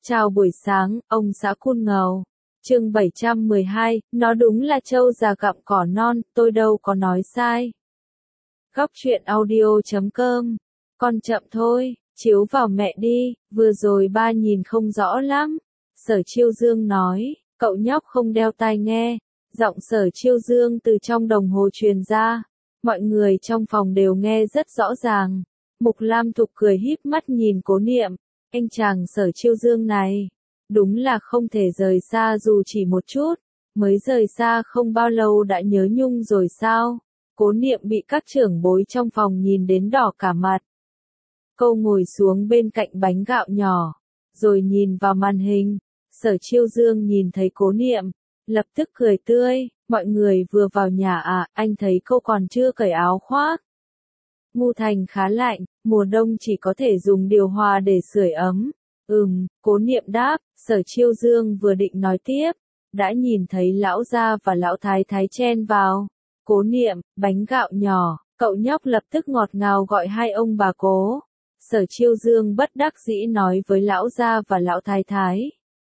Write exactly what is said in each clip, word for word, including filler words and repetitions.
Chào buổi sáng, ông xã Cun Ngầu. Chương bảy trăm mười hai, nó đúng là trâu già gặm cỏ non, tôi đâu có nói sai. Góc truyện audio chấm com. Con chậm thôi, chiếu vào mẹ đi, vừa rồi ba nhìn không rõ lắm. Sở Chiêu Dương nói, cậu nhóc không đeo tai nghe. Giọng Sở Chiêu Dương từ trong đồng hồ truyền ra. Mọi người trong phòng đều nghe rất rõ ràng. Mục Lam Thục cười híp mắt nhìn Cố Niệm. Anh chàng Sở Chiêu Dương này, đúng là không thể rời xa dù chỉ một chút, mới rời xa không bao lâu đã nhớ nhung rồi sao? Cố Niệm bị các trưởng bối trong phòng nhìn đến đỏ cả mặt. Cô ngồi xuống bên cạnh bánh gạo nhỏ, rồi nhìn vào màn hình. Sở Chiêu Dương nhìn thấy Cố Niệm, lập tức cười tươi, mọi người vừa vào nhà à, anh thấy cô còn chưa cởi áo khoác. Ngu Thành khá lạnh, mùa đông chỉ có thể dùng điều hòa để sưởi ấm. Ừm, Cố Niệm đáp. Sở Chiêu Dương vừa định nói tiếp, đã nhìn thấy lão gia và lão thái thái chen vào. Cố Niệm, bánh gạo nhỏ, cậu nhóc lập tức ngọt ngào gọi hai ông bà Cố. Sở Chiêu Dương bất đắc dĩ nói với lão gia và lão thái thái.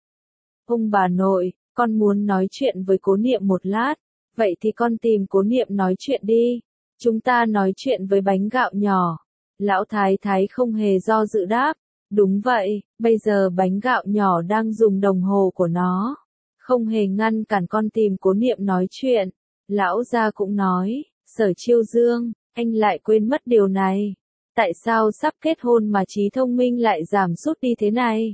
Ông bà nội, con muốn nói chuyện với Cố Niệm một lát, vậy thì con tìm Cố Niệm nói chuyện đi. Chúng ta nói chuyện với bánh gạo nhỏ. Lão thái thái không hề do dự đáp. Đúng vậy, bây giờ bánh gạo nhỏ đang dùng đồng hồ của nó. Không hề ngăn cản con tìm Cố Niệm nói chuyện. Lão gia cũng nói, Sở Chiêu Dương, anh lại quên mất điều này. Tại sao sắp kết hôn mà trí thông minh lại giảm sút đi thế này?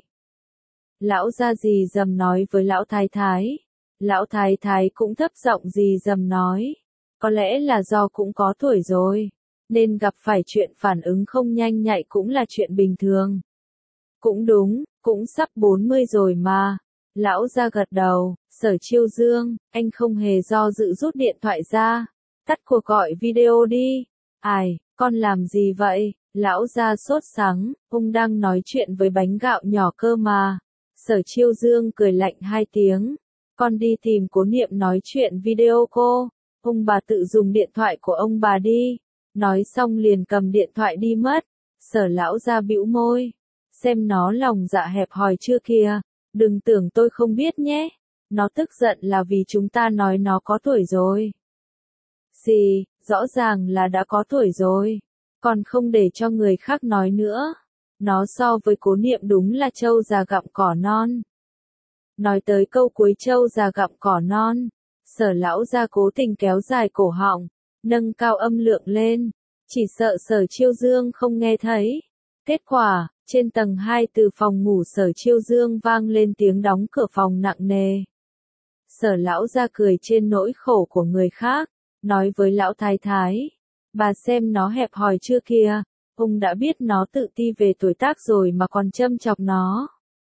Lão gia dì dầm nói với lão thái thái. Lão thái thái cũng thấp giọng dì dầm nói. Có lẽ là do cũng có tuổi rồi, nên gặp phải chuyện phản ứng không nhanh nhạy cũng là chuyện bình thường. Cũng đúng, cũng sắp bốn mươi rồi mà. Lão gia gật đầu. Sở Chiêu Dương, anh không hề do dự rút điện thoại ra. Tắt cuộc gọi video đi. Ai, con làm gì vậy? Lão gia sốt sắng, ông đang nói chuyện với bánh gạo nhỏ cơ mà. Sở Chiêu Dương cười lạnh hai tiếng. Con đi tìm Cố Niệm nói chuyện video cô. Ông bà tự dùng điện thoại của ông bà đi. Nói xong liền cầm điện thoại đi mất. Sở lão gia bĩu môi. Xem nó lòng dạ hẹp hòi chưa kìa. Đừng tưởng tôi không biết nhé. Nó tức giận là vì chúng ta nói nó có tuổi rồi. Gì, rõ ràng là đã có tuổi rồi. Còn không để cho người khác nói nữa. Nó so với Cố Niệm đúng là trâu già gặm cỏ non. Nói tới câu cuối trâu già gặm cỏ non. Sở lão gia cố tình kéo dài cổ họng, nâng cao âm lượng lên, chỉ sợ Sở Chiêu Dương không nghe thấy. Kết quả, trên tầng hai từ phòng ngủ Sở Chiêu Dương vang lên tiếng đóng cửa phòng nặng nề. Sở lão gia cười trên nỗi khổ của người khác, nói với lão thái thái, bà xem nó hẹp hòi chưa kìa, ông đã biết nó tự ti về tuổi tác rồi mà còn châm chọc nó.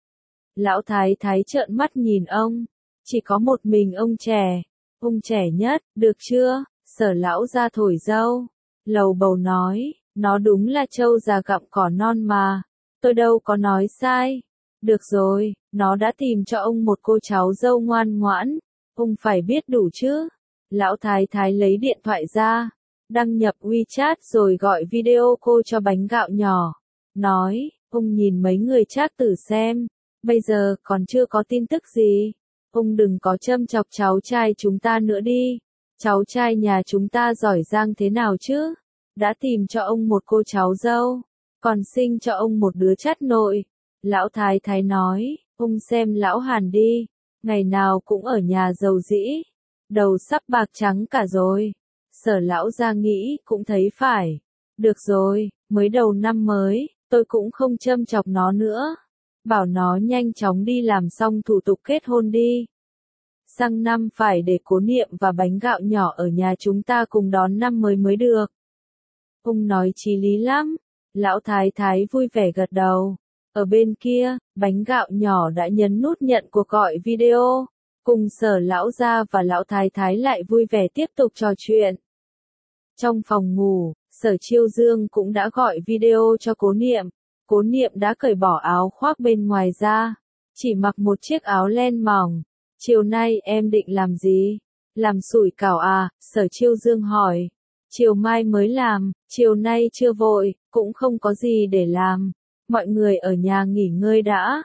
Lão thái thái trợn mắt nhìn ông, chỉ có một mình ông trẻ. Ông trẻ nhất, được chưa? Sở lão gia thổi dâu. Lầu bầu nói, nó đúng là trâu già gặm cỏ non mà. Tôi đâu có nói sai. Được rồi, nó đã tìm cho ông một cô cháu dâu ngoan ngoãn. Ông phải biết đủ chứ. Lão thái thái lấy điện thoại ra, đăng nhập WeChat rồi gọi video cô cho bánh gạo nhỏ. Nói, ông nhìn mấy người chat tử xem. Bây giờ còn chưa có tin tức gì. Ông đừng có châm chọc cháu trai chúng ta nữa đi. Cháu trai nhà chúng ta giỏi giang thế nào chứ? Đã tìm cho ông một cô cháu dâu, còn sinh cho ông một đứa chắt nội. Lão thái thái nói, ông xem lão Hàn đi, ngày nào cũng ở nhà giàu dĩ, đầu sắp bạc trắng cả rồi. Sở lão gia nghĩ cũng thấy phải. Được rồi, mới đầu năm mới, tôi cũng không châm chọc nó nữa. Bảo nó nhanh chóng đi làm xong thủ tục kết hôn đi. Sang năm phải để Cố Niệm và bánh gạo nhỏ ở nhà chúng ta cùng đón năm mới mới được. Ông nói chí lý lắm. Lão thái thái vui vẻ gật đầu. Ở bên kia, bánh gạo nhỏ đã nhấn nút nhận cuộc gọi video. Cùng Sở lão gia và lão thái thái lại vui vẻ tiếp tục trò chuyện. Trong phòng ngủ, Sở Chiêu Dương cũng đã gọi video cho Cố Niệm. Cố Niệm đã cởi bỏ áo khoác bên ngoài ra, chỉ mặc một chiếc áo len mỏng. Chiều nay em định làm gì? Làm sủi cảo à? Sở Chiêu Dương hỏi. Chiều mai mới làm, chiều nay chưa vội, cũng không có gì để làm. Mọi người ở nhà nghỉ ngơi đã.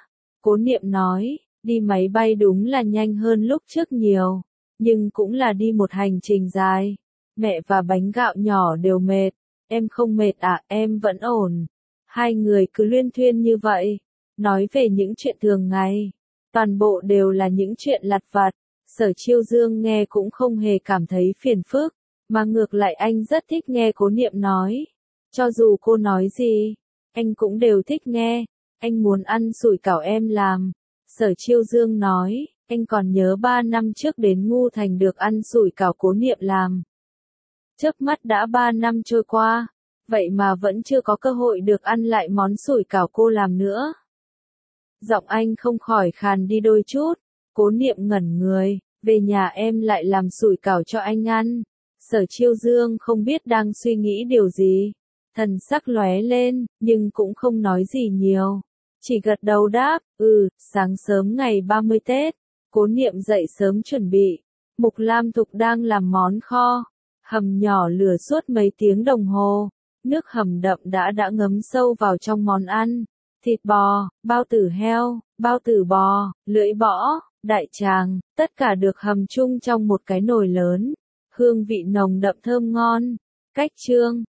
Cố Niệm nói, đi máy bay đúng là nhanh hơn lúc trước nhiều, nhưng cũng là đi một hành trình dài. Mẹ và bánh gạo nhỏ đều mệt, em không mệt à, em vẫn ổn. Hai người cứ luyên thuyên như vậy, nói về những chuyện thường ngày, toàn bộ đều là những chuyện lặt vặt. Sở Chiêu Dương nghe cũng không hề cảm thấy phiền phức, mà ngược lại anh rất thích nghe Cố Niệm nói. Cho dù cô nói gì, anh cũng đều thích nghe. Anh muốn ăn sủi cảo em làm. Sở Chiêu Dương nói, anh còn nhớ ba năm trước đến Ngu Thành được ăn sủi cảo Cố Niệm làm. Chớp mắt đã ba năm trôi qua, vậy mà vẫn chưa có cơ hội được ăn lại món sủi cảo cô làm nữa. Giọng anh không khỏi khàn đi đôi chút. Cố Niệm ngẩn người, về nhà em lại làm sủi cảo cho anh ăn. Sở Chiêu Dương không biết đang suy nghĩ điều gì, thần sắc lóe lên, nhưng cũng không nói gì nhiều, chỉ gật đầu đáp, ừ. Sáng sớm ngày ba mươi Tết, Cố Niệm dậy sớm chuẩn bị. Mục Lam Thục đang làm món kho, hầm nhỏ lửa suốt mấy tiếng đồng hồ, nước hầm đậm đã đã ngấm sâu vào trong món ăn. Thịt bò, bao tử heo, bao tử bò, lưỡi bõ, đại tràng, tất cả được hầm chung trong một cái nồi lớn. Hương vị nồng đậm thơm ngon. Cách chương,